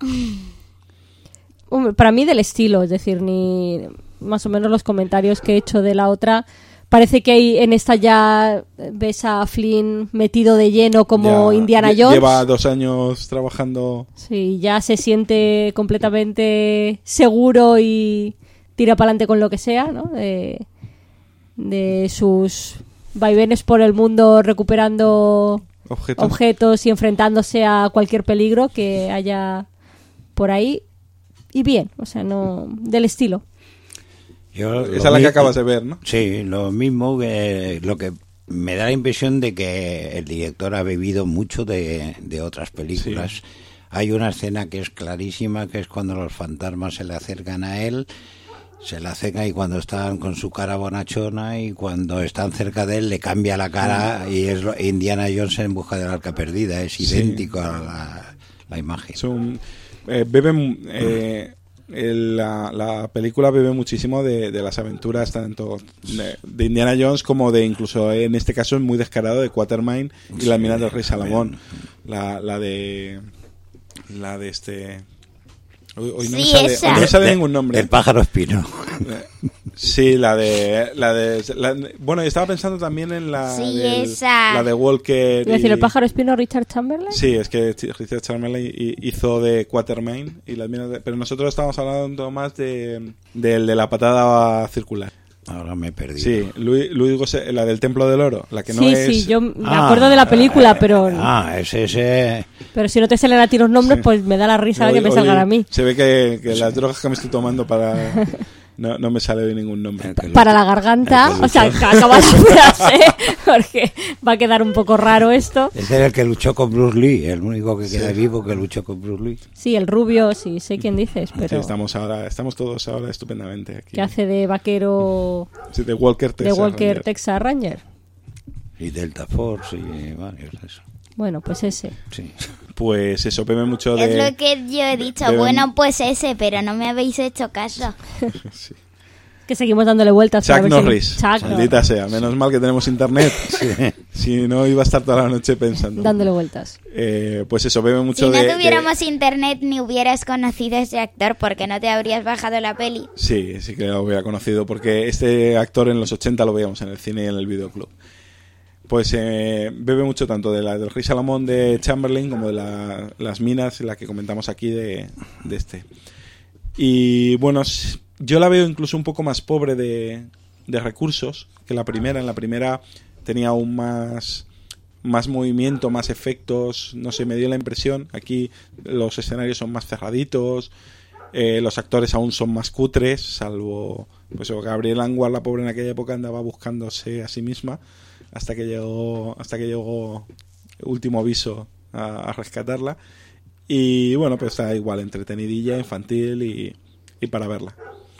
Hombre, para mí del estilo, es decir, ni más o menos los comentarios que he hecho de la otra. Parece que hay, en esta ya ves a Flynn metido de lleno como Ya Indiana lle- Jones. Lleva dos años trabajando. Sí, ya se siente completamente seguro y tira para adelante con lo que sea, ¿no? De, de sus vaivenes por el mundo recuperando objetos. objetos y enfrentándose a cualquier peligro que haya por ahí. Y bien, o sea, no del estilo. Yo, Esa es la que acabas de ver, ¿no? Sí, lo mismo que lo que me da la impresión de que el director ha bebido mucho de, de otras películas. Sí. Hay una escena que es clarísima, que es cuando los fantasmas se le acercan a él, se le acercan y cuando están con su cara bonachona y cuando están cerca de él le cambia la cara y es lo, Indiana Jones en busca del arca perdida, es idéntico sí. a la, la imagen. Es un, eh, bebe, eh, el, la, la película bebe muchísimo de, de las aventuras tanto de, de Indiana Jones como de, incluso en este caso es muy descarado, de Quatermain y sí, las minas del rey Salomón. La, la de... La de este... Hoy, hoy no, sí, me sale, hoy no me sale de, ningún nombre. El pájaro espino. Sí, la de... La de la, bueno, estaba pensando también en la sí, del, esa. La de Walker. ¿Es decir, el pájaro espino Richard Chamberlain? Sí, es que Richard Chamberlain hizo de Quatermain, y las minas de, pero nosotros estamos hablando más de, de, de la patada circular. Ahora me he perdido. Sí, Luis, Luis Gosset, la del Templo del Oro, la que no sí, es... Sí, sí, yo me ah, acuerdo de la película, pero... Ah, ese, ese... Pero si no te salen a ti los nombres, sí. Pues me da la risa hoy, que me hoy, salgan a mí. Se ve que, que las drogas que me estoy tomando para... No, no me sale hoy ningún nombre. Para la garganta, o sea, acaba la frase, porque va a quedar un poco raro esto. Es el que luchó con Bruce Lee, el único que queda sí. vivo que luchó con Bruce Lee. Sí, el rubio, sí, sé quién dices, pero... Sí, estamos ahora, estamos todos ahora estupendamente aquí. Que hace de vaquero... Sí, de Walker Texas de Walker Ranger. Texas Ranger. Y Delta Force y varios de eso. Bueno, pues ese. Sí. Pues eso, bebe mucho de... Es lo que yo he dicho, beben... bueno, pues ese, pero no me habéis hecho caso. Sí. Que seguimos dándole vueltas. Chuck Norris, si... Chuck maldita Norris. sea, menos mal que tenemos internet. Sí. Si no, iba a estar toda la noche pensando. Dándole vueltas. Eh, pues eso, bebe mucho de... de... Si no tuviéramos de... internet ni hubieras conocido a ese actor, porque no te habrías bajado la peli. Sí, sí que lo hubiera conocido, porque este actor en los ochenta lo veíamos en el cine y en el videoclub. Pues eh, bebe mucho tanto de la del Rey Salomón de Chamberlain como de la, las minas, la que comentamos aquí de, de este. Y bueno, yo la veo incluso un poco más pobre de, de recursos que la primera. En la primera tenía aún más, más movimiento, más efectos, no sé, me dio la impresión. Aquí los escenarios son más cerraditos, eh, los actores aún son más cutres, salvo pues Gabriel Anwar, la pobre en aquella época andaba buscándose a sí misma. Hasta que llegó hasta que llegó Último Aviso a, a rescatarla. Y bueno, pues está igual, entretenidilla, infantil y, y para verla.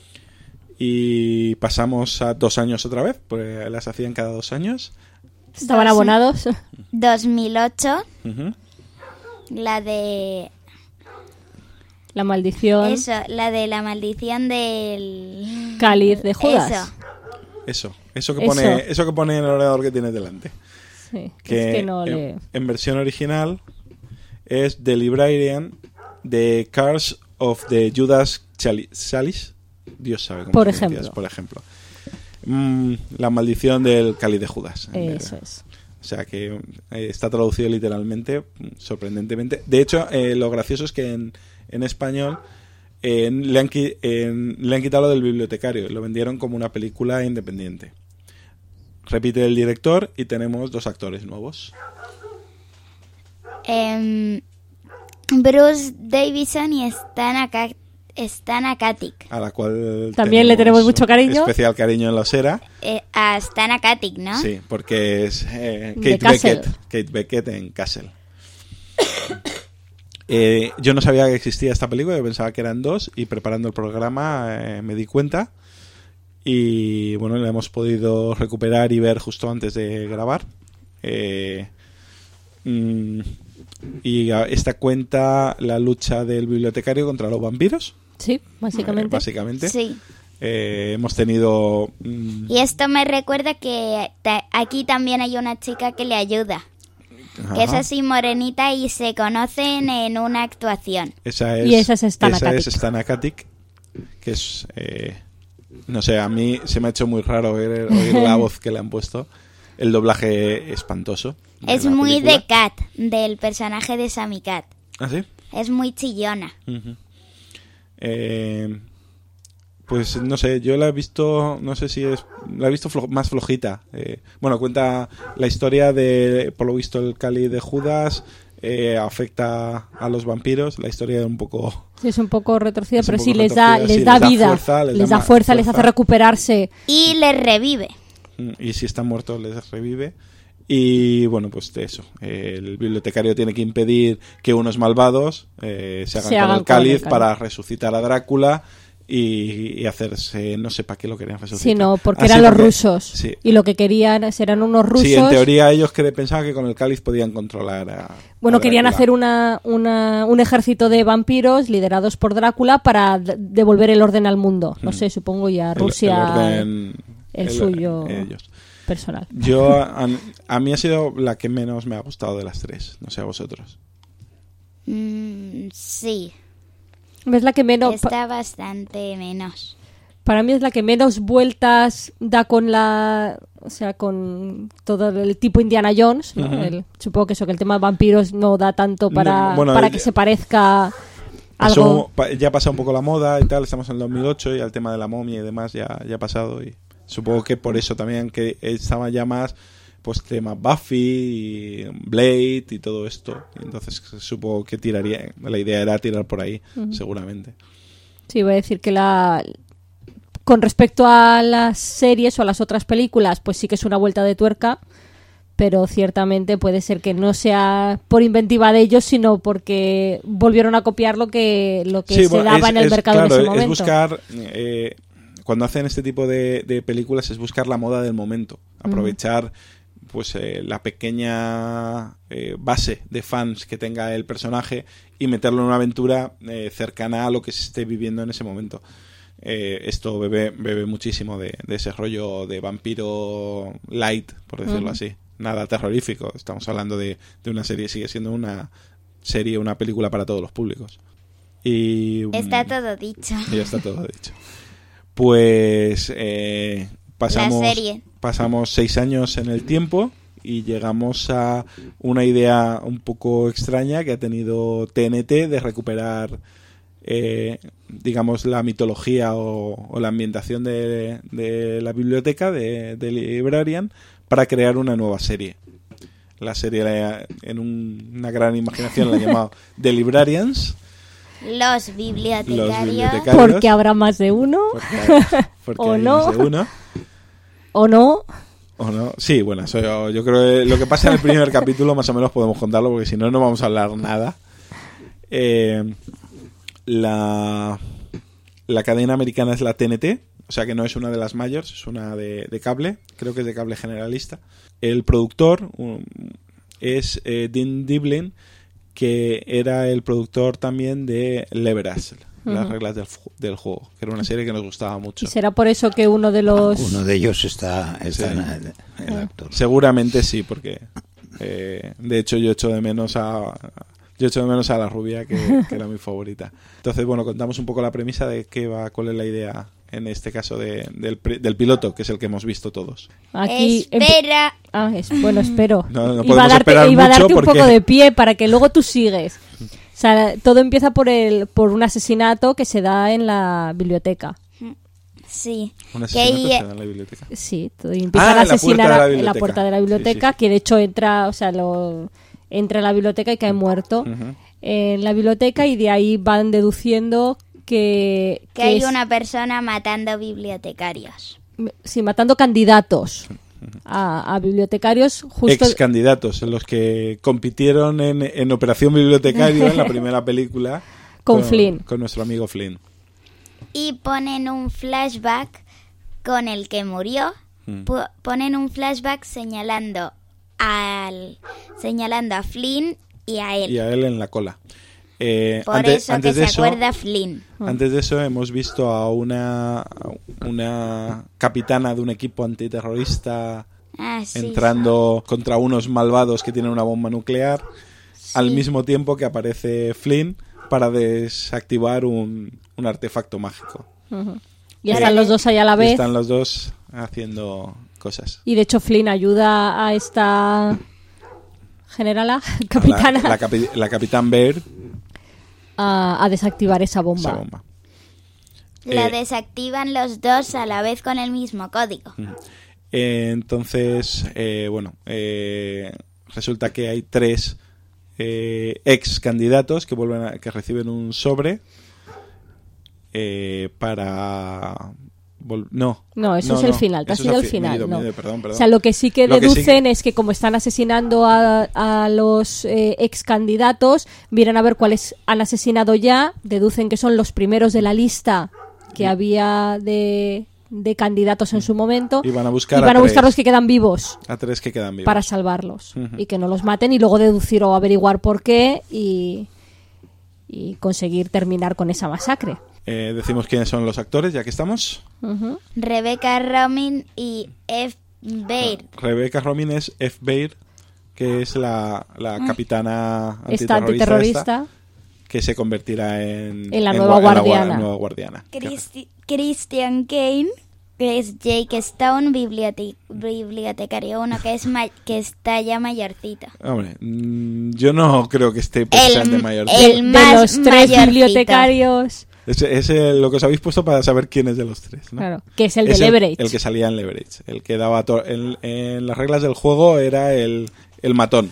Y pasamos a dos años otra vez, pues las hacían cada dos años. ¿Estaban abonados? dos mil ocho. Uh-huh. La de... La maldición. Eso, la de la maldición del... Cáliz de Judas. Eso. Eso, eso que pone, eso. eso que pone en el ordenador que tienes delante. Sí, que, es que no en, le... en versión original es The Librarian de Curse of the Judas Chalice. Dios sabe cómo por se ejemplo. pronuncia, por ejemplo. Mm, la maldición del cáliz de Judas. Eso es. O sea que eh, está traducido literalmente, sorprendentemente. De hecho, eh, lo gracioso es que en, en español eh, le, han, eh, le han quitado lo del bibliotecario. Lo vendieron como una película independiente. Repite el director y tenemos dos actores nuevos. Um, Bruce Davison y Stan Aka- Stan Akatic. A la cual también le tenemos mucho cariño. Especial cariño en la osera. Eh, a Stan Akatic, ¿no? Sí, porque es eh, Kate Beckett. Kate Beckett en Castle. eh, yo no sabía que existía esta película, yo pensaba que eran dos y preparando el programa eh, me di cuenta. Y bueno, la hemos podido recuperar y ver justo antes de grabar. Eh, mm, y esta cuenta la lucha del bibliotecario contra los vampiros. Sí, básicamente. Eh, básicamente. Sí. Eh, hemos tenido... Mm, y esto me recuerda que ta- aquí también hay una chica que le ayuda. Ajá. Que es así morenita y se conocen en una actuación. Esa es, y esa es Stan esa Akatic. es Stan Akatic, que es... Eh, no sé, a mí se me ha hecho muy raro oír, oír la voz que le han puesto. El doblaje espantoso. Es muy película. De Cat, del personaje de Sammy Cat. ¿Ah, sí? Es muy chillona. Uh-huh. Eh, pues no sé, yo la he visto, no sé si es, la he visto flo- más flojita. Eh, bueno, cuenta la historia de, por lo visto, el cáliz de Judas. Eh, afecta a los vampiros, la historia es un poco... Sí, es un poco retorcida, es pero un sí poco les da, retorcida, les sí, da les da vida, fuerza, les les da da más fuerza, les fuerza. hace recuperarse. Y les revive. Y si están muertos les revive. Y bueno, pues de eso. Eh, el bibliotecario tiene que impedir que unos malvados eh, se hagan Se con hagan el cáliz con el para resucitar a Drácula y, y hacerse... No sé para qué lo querían resucitar. Sí, no, porque Ah, eran sí, los porque- rusos. sí. Y lo que querían eran unos rusos. Sí, en teoría ellos que pensaban que con el cáliz podían controlar a... Bueno, a querían Drácula. hacer una, una, un ejército de vampiros liderados por Drácula para d- devolver el orden al mundo. No Mm. sé, supongo ya El- Rusia el orden- el el- suyo ellos. personal. Yo, a, a mí ha sido la que menos me ha gustado de las tres. No sé a vosotros. Mm, sí, Es la que menos, pa- está bastante menos. para mí es la que menos vueltas da con la, o sea, con todo el tipo Indiana Jones, ¿no? Ujú. El- supongo que eso, que el tema de vampiros no da tanto para, No, bueno, para eh, que se parezca Pasó- algo. pa- ya ha pasado un poco la moda y tal, estamos en el dos mil ocho y el tema de la momia y demás ya, ya ha pasado y supongo que por eso también que estaba ya más pues tema Buffy y Blade y todo esto. Entonces supongo que tiraría, la idea era tirar por ahí, Ujú. seguramente. Sí, voy a decir que la con respecto a las series o a las otras películas, pues sí que es una vuelta de tuerca, pero ciertamente puede ser que no sea por inventiva de ellos, sino porque volvieron a copiar lo que lo que Sí, se bueno, daba es- en el es- mercado claro, en ese es momento. buscar, eh, cuando hacen este tipo de, de películas, es buscar la moda del momento. Aprovechar pues eh, la pequeña eh, base de fans que tenga el personaje y meterlo en una aventura eh, cercana a lo que se esté viviendo en ese momento. Eh, esto bebe, bebe muchísimo de, de ese rollo de vampiro light, por decirlo Ujú. así. Nada terrorífico. Estamos hablando de, de una serie, sigue siendo una serie, una película para todos los públicos. Y Está mm, todo dicho. ya está todo dicho. Pues eh, pasamos, La serie. pasamos seis años en el tiempo y llegamos a una idea un poco extraña que ha tenido T N T de recuperar, eh, digamos, la mitología o, o la ambientación de, de la biblioteca de, de Librarian para crear una nueva serie. La serie, la- en un- una gran imaginación, la han llamado The Librarians. Los bibliotecarios. Los bibliotecarios. Porque habrá más de uno, Porque, porque O hay no. más de uno. o no. ¿O no? Sí, bueno, eso yo, yo creo que lo que pasa en el primer capítulo más o menos podemos contarlo porque si no, no vamos a hablar nada. Eh, la, la cadena americana es la T N T, o sea que no es una de las mayores, es una de, de cable, creo que es de cable generalista. El productor um, es eh, Dean Devlin, que era el productor también de Leverage, las Ujú. reglas del, fu- del juego, que era una serie que nos gustaba mucho. Y será por eso que uno de los Uno de ellos está, está Sí. en el, el actor. Seguramente sí, porque eh, de hecho yo echo de menos a yo echo de menos a la rubia que, que era mi favorita. Entonces, bueno, contamos un poco la premisa de qué va, cuál es la idea en este caso de, del, pri- del piloto, que es el que hemos visto todos. aquí empe- Espera. Ah, es, bueno, espero. No, no iba a podemos darte, esperar iba a mucho darte un porque- poco de pie para que luego tú sigues. O sea, todo empieza por el por un asesinato que se da en la biblioteca. Sí. Un Que asesinato ahí- se da en la biblioteca. Sí, todo- y empiezan Ah, a en la asesinar puerta de la a- en la biblioteca. puerta de la Sí, biblioteca, sí. que de hecho entra, o sea, lo entra a la biblioteca y cae muerto Ujú. en la biblioteca y de ahí van deduciendo que, Que hay es- una persona matando bibliotecarios. sí, matando candidatos a, a bibliotecarios justo Ex candidatos, los que compitieron en, en Operación Bibliotecario en la primera película Con Flynn. con nuestro amigo Flynn. Y ponen un flashback con el que murió. Mm. Po- ponen un flashback señalando al señalando a Flynn y a él. Y a él en la cola. Eh, Por antes, eso antes que de se eso, acuerda Flynn. Antes de eso hemos visto a una, una capitana de un equipo antiterrorista Ah, sí. entrando contra unos malvados que tienen una bomba nuclear, al mismo tiempo que aparece Flynn para desactivar un, un artefacto mágico. Ujú. Y están los dos ahí a la Y vez. están los dos haciendo cosas. Y de hecho Flynn ayuda a esta generala, capitana, La, la capi- la capitán Baird, a, a desactivar esa bomba. esa bomba. Lo Eh, desactivan los dos a la vez con el mismo código. eh, entonces, eh, bueno, eh, resulta que hay tres eh, ex candidatos que vuelven a, que reciben un sobre eh, para vol- no No, eso es el final, te ha eso sido es el fi- final, me he ido, me no. he ido, perdón, perdón. O sea, lo que sí que Lo que sí deducen que- es que como están asesinando a, a los eh, ex candidatos, miran a ver cuáles han asesinado ya, deducen que son los primeros de la lista que había de, de candidatos en su momento Y van a buscar y van a a buscar tres. los que quedan vivos a tres que quedan vivos. para salvarlos Ujú. y que no los maten y luego deducir o averiguar por qué y, y conseguir terminar con esa masacre. Eh, decimos quiénes son los actores, ya que estamos. Ujú. Rebecca Romijn y F. Baird. Rebecca Romijn es F. Baird, que es la, la capitana Esta antiterrorista, antiterrorista. esta, que se convertirá en, En la en nueva gua- en la gua- guardiana. nueva guardiana. Christi- Christian Kane, que es Jake Stone, bibliote- bibliotecario uno, que es ma- que está ya mayorcito. Hombre, mm, yo no creo que esté El- precisamente mayor. el- de, de más los tres mayorcito. bibliotecarios, Es, es el- lo que os habéis puesto para saber quién es de los tres, ¿no? claro, que es el de Es Leverage. el que salía en Leverage. El que daba... to- en, en las reglas del juego era el, el matón.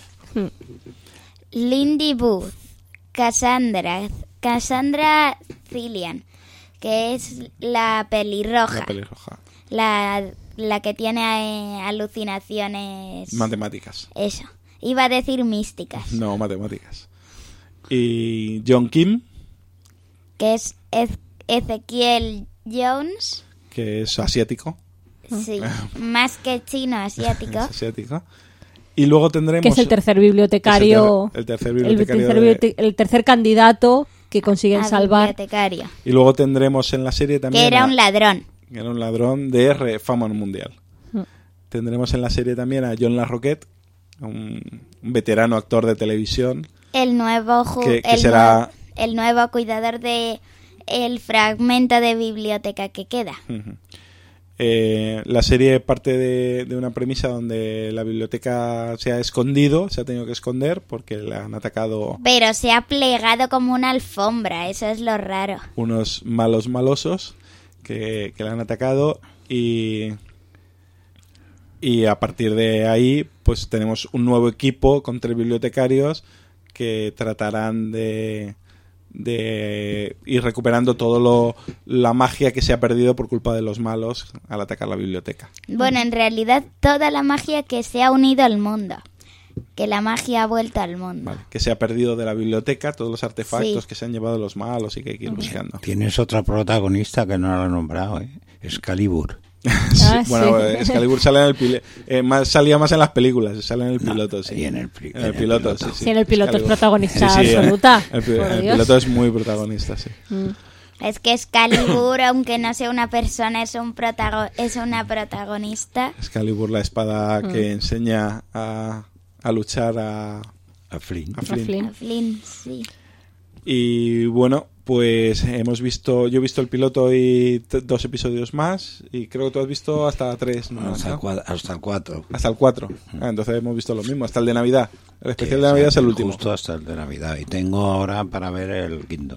Lindy Booth, Cassandra, Cassandra Cillian, que es la pelirroja, La pelirroja. la, la que tiene eh, alucinaciones. Matemáticas. Eso. Iba a decir místicas. No, matemáticas. Y John Kim, Que es Ez- Ezequiel Jones. que es asiático. Sí. Más que chino, asiático. Es asiático. Y luego tendremos... que es el tercer bibliotecario, Es el ter- el tercer el bibliotecario tercer, de- bibliote- el tercer candidato que consiguen a salvar. bibliotecario. Y luego tendremos en la serie también... Que era a- un ladrón. que era un ladrón de re- fama mundial. Mm. Tendremos en la serie también a John LaRoquette, un, un veterano actor de televisión. El nuevo, ju- Que- que el, será- nue- el nuevo cuidador de el fragmento de biblioteca que queda. Ujú. Eh, la serie parte de, de una premisa donde la biblioteca se ha escondido, se ha tenido que esconder porque la han atacado Pero se ha plegado como una alfombra, eso es lo raro. unos malos malosos que, que la han atacado y y a partir de ahí pues tenemos un nuevo equipo con tres bibliotecarios que tratarán de de ir recuperando todo lo la magia que se ha perdido por culpa de los malos al atacar la biblioteca. Bueno, en realidad toda la magia que se ha unido al mundo. Que la magia ha vuelto al mundo. Vale, que se ha perdido de la biblioteca, todos los artefactos Sí. que se han llevado los malos y que hay que ir buscando. Tienes otra protagonista que no la he nombrado, ¿eh? Excalibur. Sí, Ah, bueno, sí. eh, Excalibur sale en el pil- eh, más, salía más en las películas, sale en el piloto, sí. y en el pri- En el en el piloto, piloto. sí, sí. Sí, en el piloto es Excalibur. protagonista Sí, sí, absoluta. El, pi- Por el Dios. piloto es muy protagonista, sí. Es que Excalibur, aunque no sea una persona, es un protago- es una protagonista. Excalibur, la espada Mm. que enseña a, a luchar a, A Flynn. a Flynn. Flynn. A Flynn, sí. Y bueno, pues hemos visto, yo he visto el piloto y t- dos episodios más, y creo que tú has visto hasta tres, ¿no? Hasta, el ¿No? cua- hasta el cuatro. Hasta el cuatro. Ah, entonces hemos visto lo mismo, hasta el de Navidad. El especial de Navidad es el último. Justo hasta el de Navidad. Y tengo ahora para ver el quinto.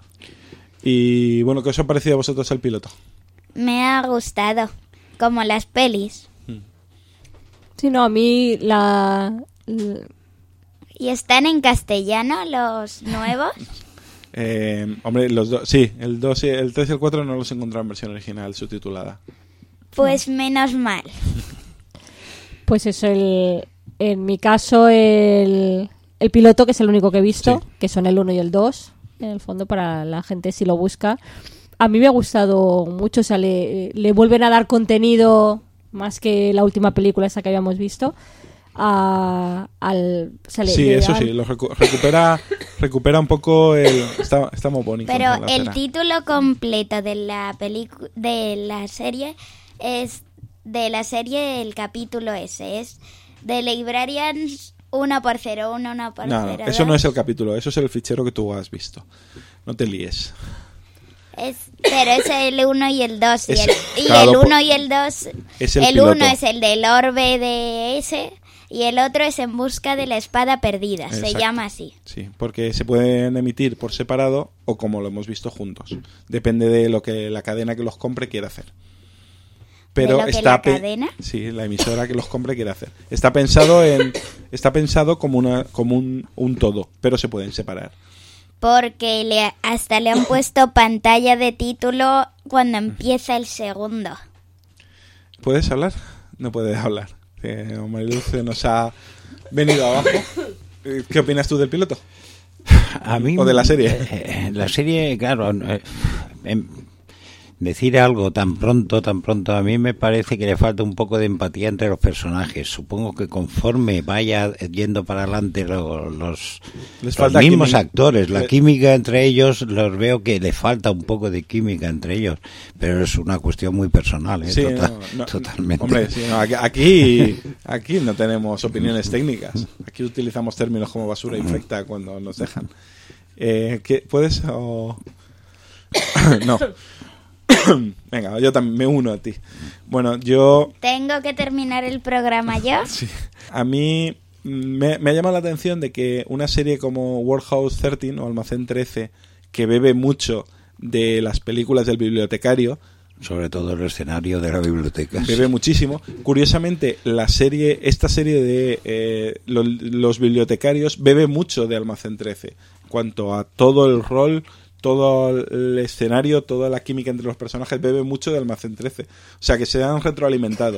Y bueno, ¿qué os ha parecido a vosotros el piloto? Me ha gustado. Como las pelis. Sí, no, a mí la... la- ¿Y están en castellano los nuevos? Eh, hombre, los dos, sí, el dos, y- el tres y el cuatro no los he encontrado en versión original subtitulada. Pues menos mal. Pues eso, el, en mi caso el, el piloto, que es el único que he visto, Sí. que son el uno y el dos, en el fondo para la gente si lo busca. A mí me ha gustado mucho, o sea, le, le vuelven a dar contenido más que la última película esa que habíamos visto. A, al, o sea, le- Sí, le eso dan- sí, lo recu- recupera recupera un poco el... Está, está muy bonito. Pero la el pena. título completo de la pelicu- de la serie es de la serie el capítulo ese es The Librarians uno por cero uno, uno por No, no, cero eso no dos. es el capítulo, eso es el fichero que tú has visto. No te líes. Es, pero es el uno y el dos. Y Es- el, y claro, el por- uno y el dos. es el El piloto. uno es el del orbe de ese. y el otro es En busca de la espada perdida, Exacto. se llama así. Sí, porque se pueden emitir por separado o como lo hemos visto juntos. Depende de lo que la cadena que los compre quiera hacer. Pero ¿De lo que está la pe- cadena? Sí, la emisora que los compre quiere hacer. Está pensado en está pensado como una como un, un todo, pero se pueden separar. Porque le, hasta le han puesto pantalla de título cuando empieza el segundo. ¿Puedes hablar? No puedes hablar. Eh, Mariluz se nos ha venido abajo. Eh, ¿Qué opinas tú del piloto? A mí, ¿O de la serie? Eh, la serie, claro, eh, em, decir algo tan pronto, tan pronto, a mí me parece que le falta un poco de empatía entre los personajes. Supongo que conforme vaya yendo para adelante lo- los, Les los falta mismos química. actores, la Le- química entre ellos, los veo que le falta un poco de química entre ellos, pero es una cuestión muy personal, ¿eh? Sí, Tota- no, no, totalmente. Hombre, sí, no, aquí, aquí aquí no tenemos opiniones técnicas. Aquí utilizamos términos como basura infecta cuando nos dejan. Eh, ¿qué, ¿Puedes o...? No. Venga, yo también me uno a ti. Bueno, yo... ¿Tengo que terminar el programa yo? Sí. A mí me, me ha llamado la atención de que una serie como Warehouse trece o Almacén trece, que bebe mucho de las películas del bibliotecario, Sobre todo el escenario de la biblioteca. bebe muchísimo. Curiosamente, la serie, esta serie de eh, lo- los bibliotecarios bebe mucho de Almacén trece. En cuanto a todo el rol, todo el escenario, toda la química entre los personajes, bebe mucho de Almacén trece. O sea, que se han retroalimentado.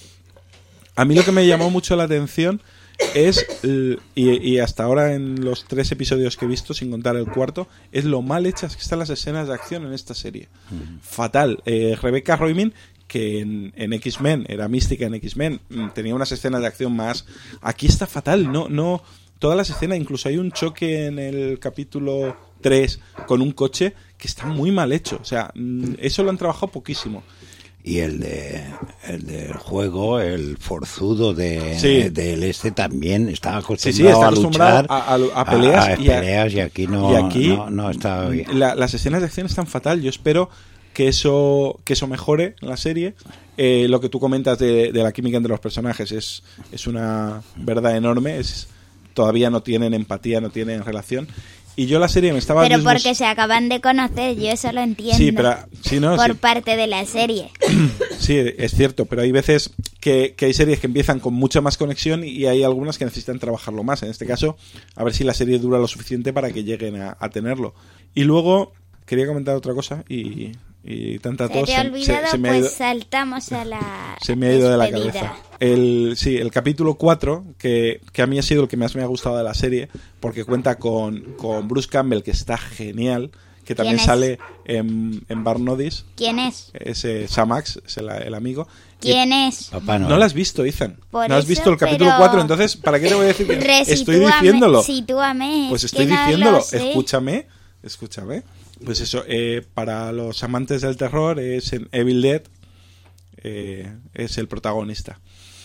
A mí lo que me llamó mucho la atención es, l- y, y hasta ahora en los tres episodios que he visto, sin contar el cuarto, es lo mal hechas que están las escenas de acción en esta serie. Fatal. Eh, Rebecca Roimin, que en, en X-Men era mística en X-Men, mm, tenía unas escenas de acción más. Aquí está fatal, no, no. Todas las escenas, incluso hay un choque en el capítulo tres con un coche que está muy mal hecho. O sea, mm, eso lo han trabajado poquísimo. Y el de el del juego, el forzudo de Sí. del este también está acostumbrado, Sí, sí, está a acostumbrado luchar a, a- a peleas, a, a y, a- peleas y aquí no y aquí no, no está bien. la- las escenas de acción están fatal. Yo espero que eso que eso mejore en la serie. Eh, lo que tú comentas de, de la química entre los personajes es, es una verdad enorme. Es, todavía no tienen empatía, no tienen relación. Y yo la serie me estaba... Pero disgust- porque se acaban de conocer, yo eso lo entiendo. Sí, pero... Sí, no, por sí. parte de la serie. Sí, es cierto, pero hay veces que, que hay series que empiezan con mucha más conexión y hay algunas que necesitan trabajarlo más. En este caso, a ver si la serie dura lo suficiente para que lleguen a, a tenerlo. Y luego, quería comentar otra cosa y, y tanta ¿Se tos te ha olvidado? se me ha Pues ido, saltamos a la se me ha ido de la despedida. cabeza. El, sí, el capítulo cuatro, que, que a mí ha sido el que más me ha gustado de la serie, porque cuenta con, con Bruce Campbell, que está genial, que también ¿Quién es? sale en, en Barnodis. ¿Quién es? Ese Samax, es el, el amigo. Y- ¿Quién es? Papá Noel. no lo has visto, Ethan. Por no has eso, visto el capítulo pero- cuatro, entonces, ¿para qué te voy a decir que estoy Resitúame- diciéndolo? Sitúame, Pues es estoy que no diciéndolo, lo sé. escúchame, escúchame. Pues eso, eh, para los amantes del terror es en Evil Dead, eh, es el protagonista.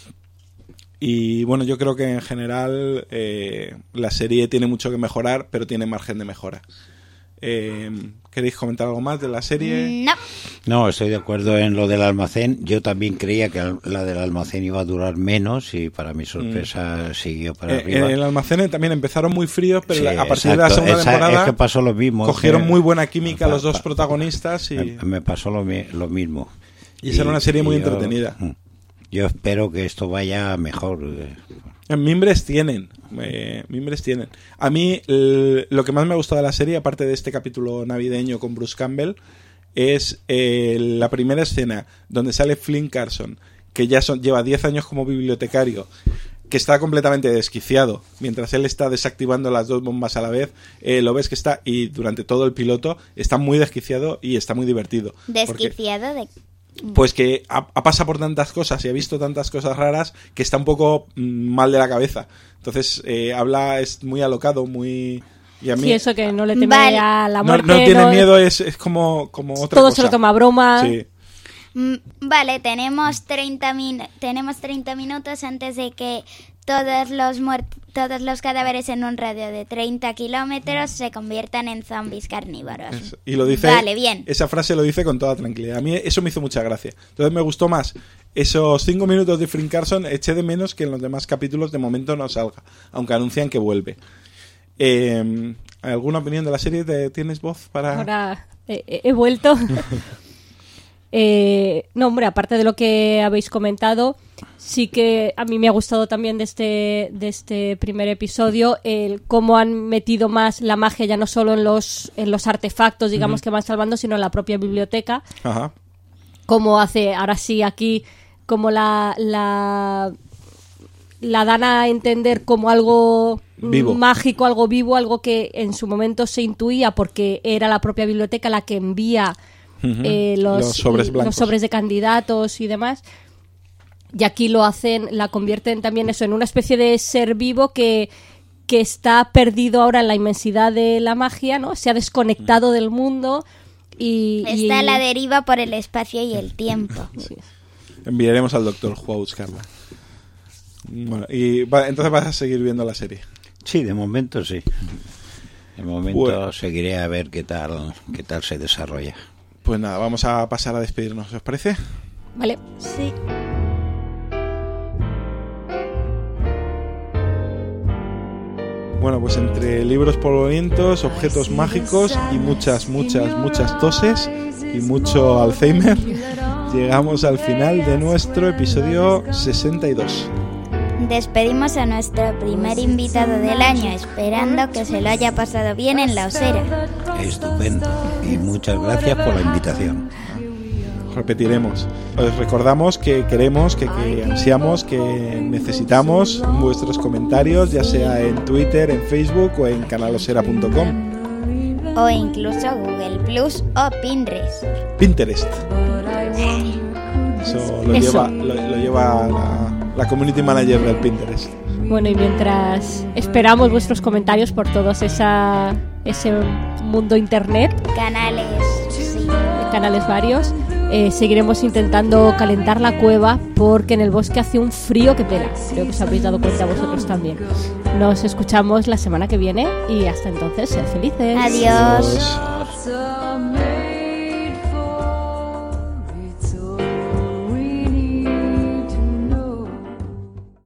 Y bueno, yo creo que en general eh, la serie tiene mucho que mejorar, pero tiene margen de mejora. Eh, ¿Queréis comentar algo más de la serie? No, No, estoy de acuerdo en lo del almacén. Yo también creía que la del almacén iba a durar menos y para mi sorpresa siguió para Eh, arriba. en el almacén también empezaron muy fríos, pero Sí, la- a partir de la exacto. segunda Esa- temporada es que pasó lo mismo. cogieron que- muy buena química pa- los dos pa- protagonistas y, Me, me pasó lo, mi- lo mismo. y esa era una serie muy y yo- entretenida. Yo espero que esto vaya mejor. eh. En Mimbres tienen, eh, Mimbres tienen. A mí l- lo que más me ha gustado de la serie, aparte de este capítulo navideño con Bruce Campbell, es eh, la primera escena donde sale Flynn Carson, que ya son, lleva diez años como bibliotecario, que está completamente desquiciado. Mientras él está desactivando las dos bombas a la vez, eh, lo ves que está, y durante todo el piloto, está muy desquiciado y está muy divertido. Porque- desquiciado de... pues que ha, ha pasado por tantas cosas y ha visto tantas cosas raras que está un poco mm, mal de la cabeza. Entonces, eh, habla, es muy alocado, muy... Y a mí, Sí, eso que no le teme Vale. a la no, muerte. no tiene miedo, es, es como, como otra todo cosa. se lo toma a broma. Sí. Mm, Vale, tenemos treinta, min- tenemos treinta minutos antes de que todos los muert- todos los cadáveres en un radio de treinta kilómetros se conviertan en zombies carnívoros. Es- y lo dice... Vale, bien. Esa frase lo dice con toda tranquilidad. A mí eso me hizo mucha gracia. Entonces me gustó más esos cinco minutos de Flynn Carson eché de menos que en los demás capítulos de momento no salga, aunque anuncian que vuelve. Eh, ¿Alguna opinión de la serie? ¿Te, ¿Tienes voz para...? Ahora eh, he vuelto. eh, no, hombre, aparte de lo que habéis comentado, sí que a mí me ha gustado también de este, de este primer episodio el cómo han metido más la magia ya no solo en los, en los artefactos, digamos, uh-huh. que van salvando, sino en la propia biblioteca. Ajá. Como hace, ahora sí, aquí, como la... la la dan a entender como algo vivo. mágico, algo vivo, algo que en su momento se intuía porque era la propia biblioteca la que envía uh-huh. eh, los, los, sobres los sobres de candidatos y demás. Y aquí lo hacen, la convierten también eso en una especie de ser vivo que, que está perdido ahora en la inmensidad de la magia, ¿no? Se ha desconectado uh-huh. del mundo y... Está y... a la deriva por el espacio y el tiempo. Sí. Enviaremos al doctor Who a buscarla. Bueno, y va, entonces vas a seguir viendo la serie. Sí, de momento sí. De momento bueno. seguiré a ver qué tal, qué tal se desarrolla. Pues nada, vamos a pasar a despedirnos, ¿os parece? Vale. Sí. Bueno, pues entre libros polvorientos, objetos mágicos y muchas, muchas, muchas toses y mucho Alzheimer, llegamos al final de nuestro episodio sesenta y dos. Despedimos a nuestro primer invitado del año, esperando que se lo haya pasado bien en la Osera. Estupendo. Y muchas gracias por la invitación. Repetiremos. Os recordamos que queremos, que, que ansiamos, que necesitamos vuestros comentarios, ya sea en Twitter, en Facebook o en canalosera punto com. O incluso Google Plus o Pinterest. Pinterest. Eso lo Eso. lleva, lo, lo lleva la, la community manager del Pinterest. Bueno, y mientras esperamos vuestros comentarios por todos esa, ese mundo internet, Canales, sí. canales varios, eh, seguiremos intentando calentar la cueva porque en el bosque hace un frío que pela. Creo que os habréis dado cuenta vosotros también. Nos escuchamos la semana que viene y hasta entonces, sed felices. Adiós. Adiós.